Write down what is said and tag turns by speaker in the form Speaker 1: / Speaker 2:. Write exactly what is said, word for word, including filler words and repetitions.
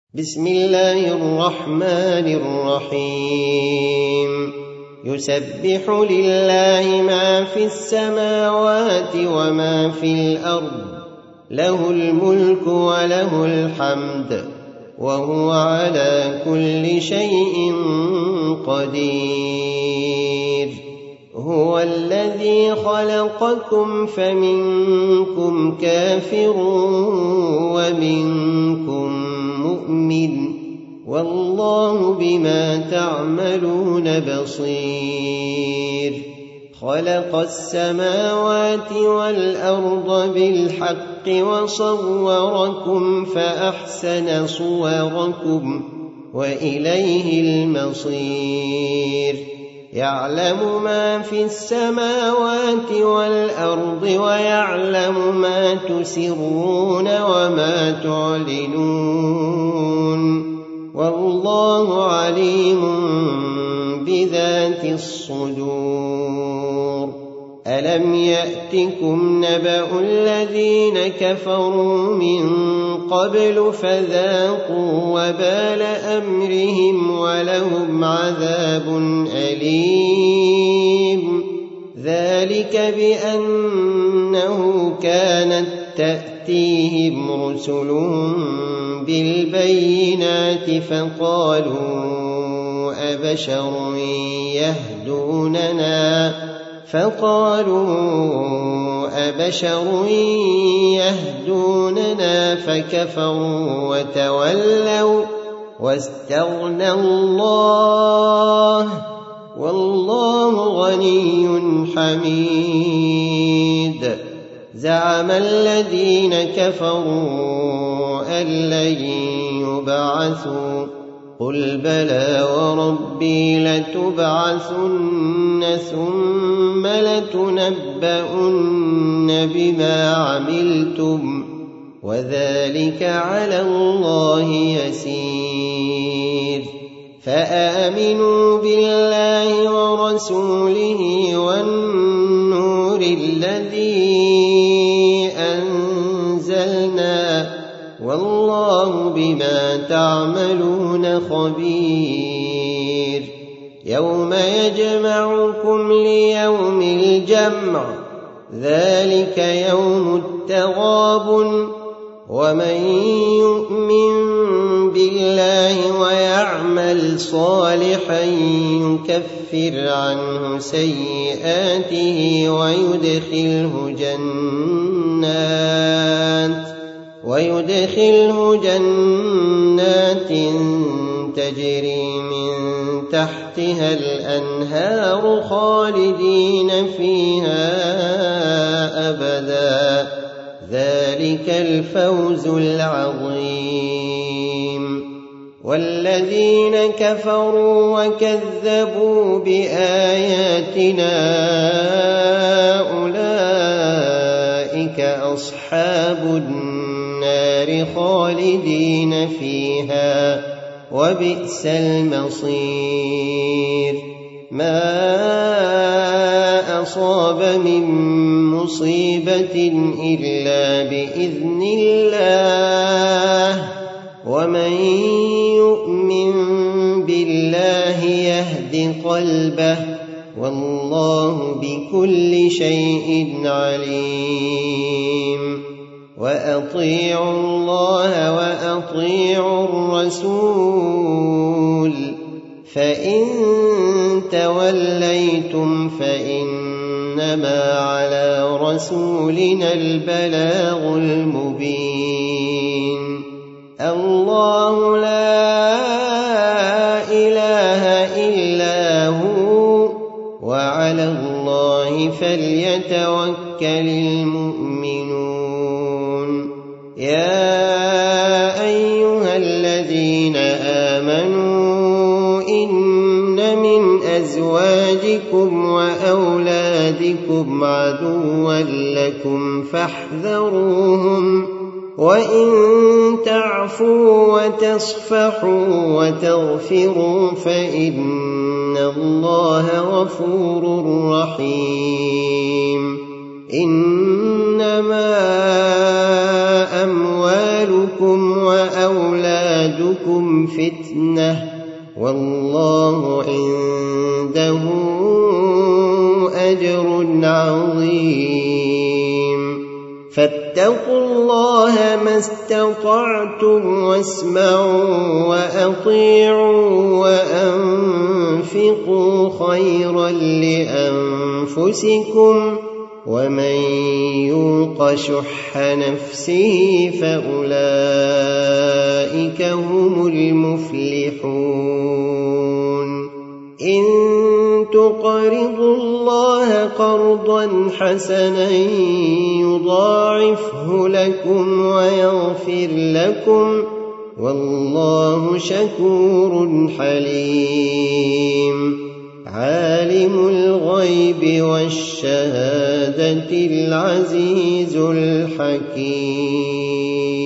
Speaker 1: بسم الله الرحمن الرحيم يسبح لله ما في السماوات وما في الأرض له الملك وله الحمد وهو على كل شيء قدير هو الذي خلقكم فمنكم كافر ومنكم مؤمن والله بما تعملون بصير خلق السماوات والأرض بالحق وصوركم فأحسن صوركم وإليه المصير يعلم ما في السماوات والأرض ويعلم ما تسرون وما تعلنون والله عليم بذات الصدور ألم يأتكم نبأ الذين كفروا من قبل فذاقوا وبال أمرهم ولهم عذاب أليم ذلك بأنه كانت تأتيهم رسلهم بالبينات فقالوا أبشر يهدوننا فقالوا أبشر يهدوننا فكفروا وتولوا واستغنى الله والله غني حميد زعم الذين كفروا أن لن يبعثوا قل بلى وربي لتبعثن ثم لتنبؤن بما عملتم وذلك على الله يسير فآمنوا بالله ورسوله والنور الذي أنزلنا والله بما تعملون خبير يوم يجمعكم ليوم الجمع ذلك يوم التغابن ومن يؤمن بالله ويعمل صالحا يكفر عنه سيئاته ويدخله جنات ويدخله جنات تجري من تحتها الأنهار خالدين فيها أبدا ذلك الفوز العظيم والذين كفروا وكذبوا بآياتنا أولئك أصحاب النار خالدين فيها وبئس المصير ما أصاب من مصيبة إلا بإذن الله ومن يؤمن بالله يهد قلبه والله بكل شيء عليم وأطيعوا الله وأطيعوا الرسول فإن توليتم فإنما على رسولنا البلاغ المبين الله لا إله إلا هو وعلى الله فليتوكل المؤمنون يا أيها الذين آمنوا إن من أزواجكم وأولادكم عدوا لكم فاحذروهم وإن تعفوا وتصفحوا وتغفروا فإن الله غفور رحيم إنما أموالكم أموالكم وأولادكم فتنة والله عنده أجر عظيم فاتقوا الله ما استطعتم واسمعوا وأطيعوا وأنفقوا خيرا لأنفسكم ومن يوق شح نفسه فأولئك هم المفلحون إن تقرضوا الله قرضا حسنا يضاعفه لكم ويغفر لكم والله شكور حليم عالم الغيب والشهادة العزيز الحكيم.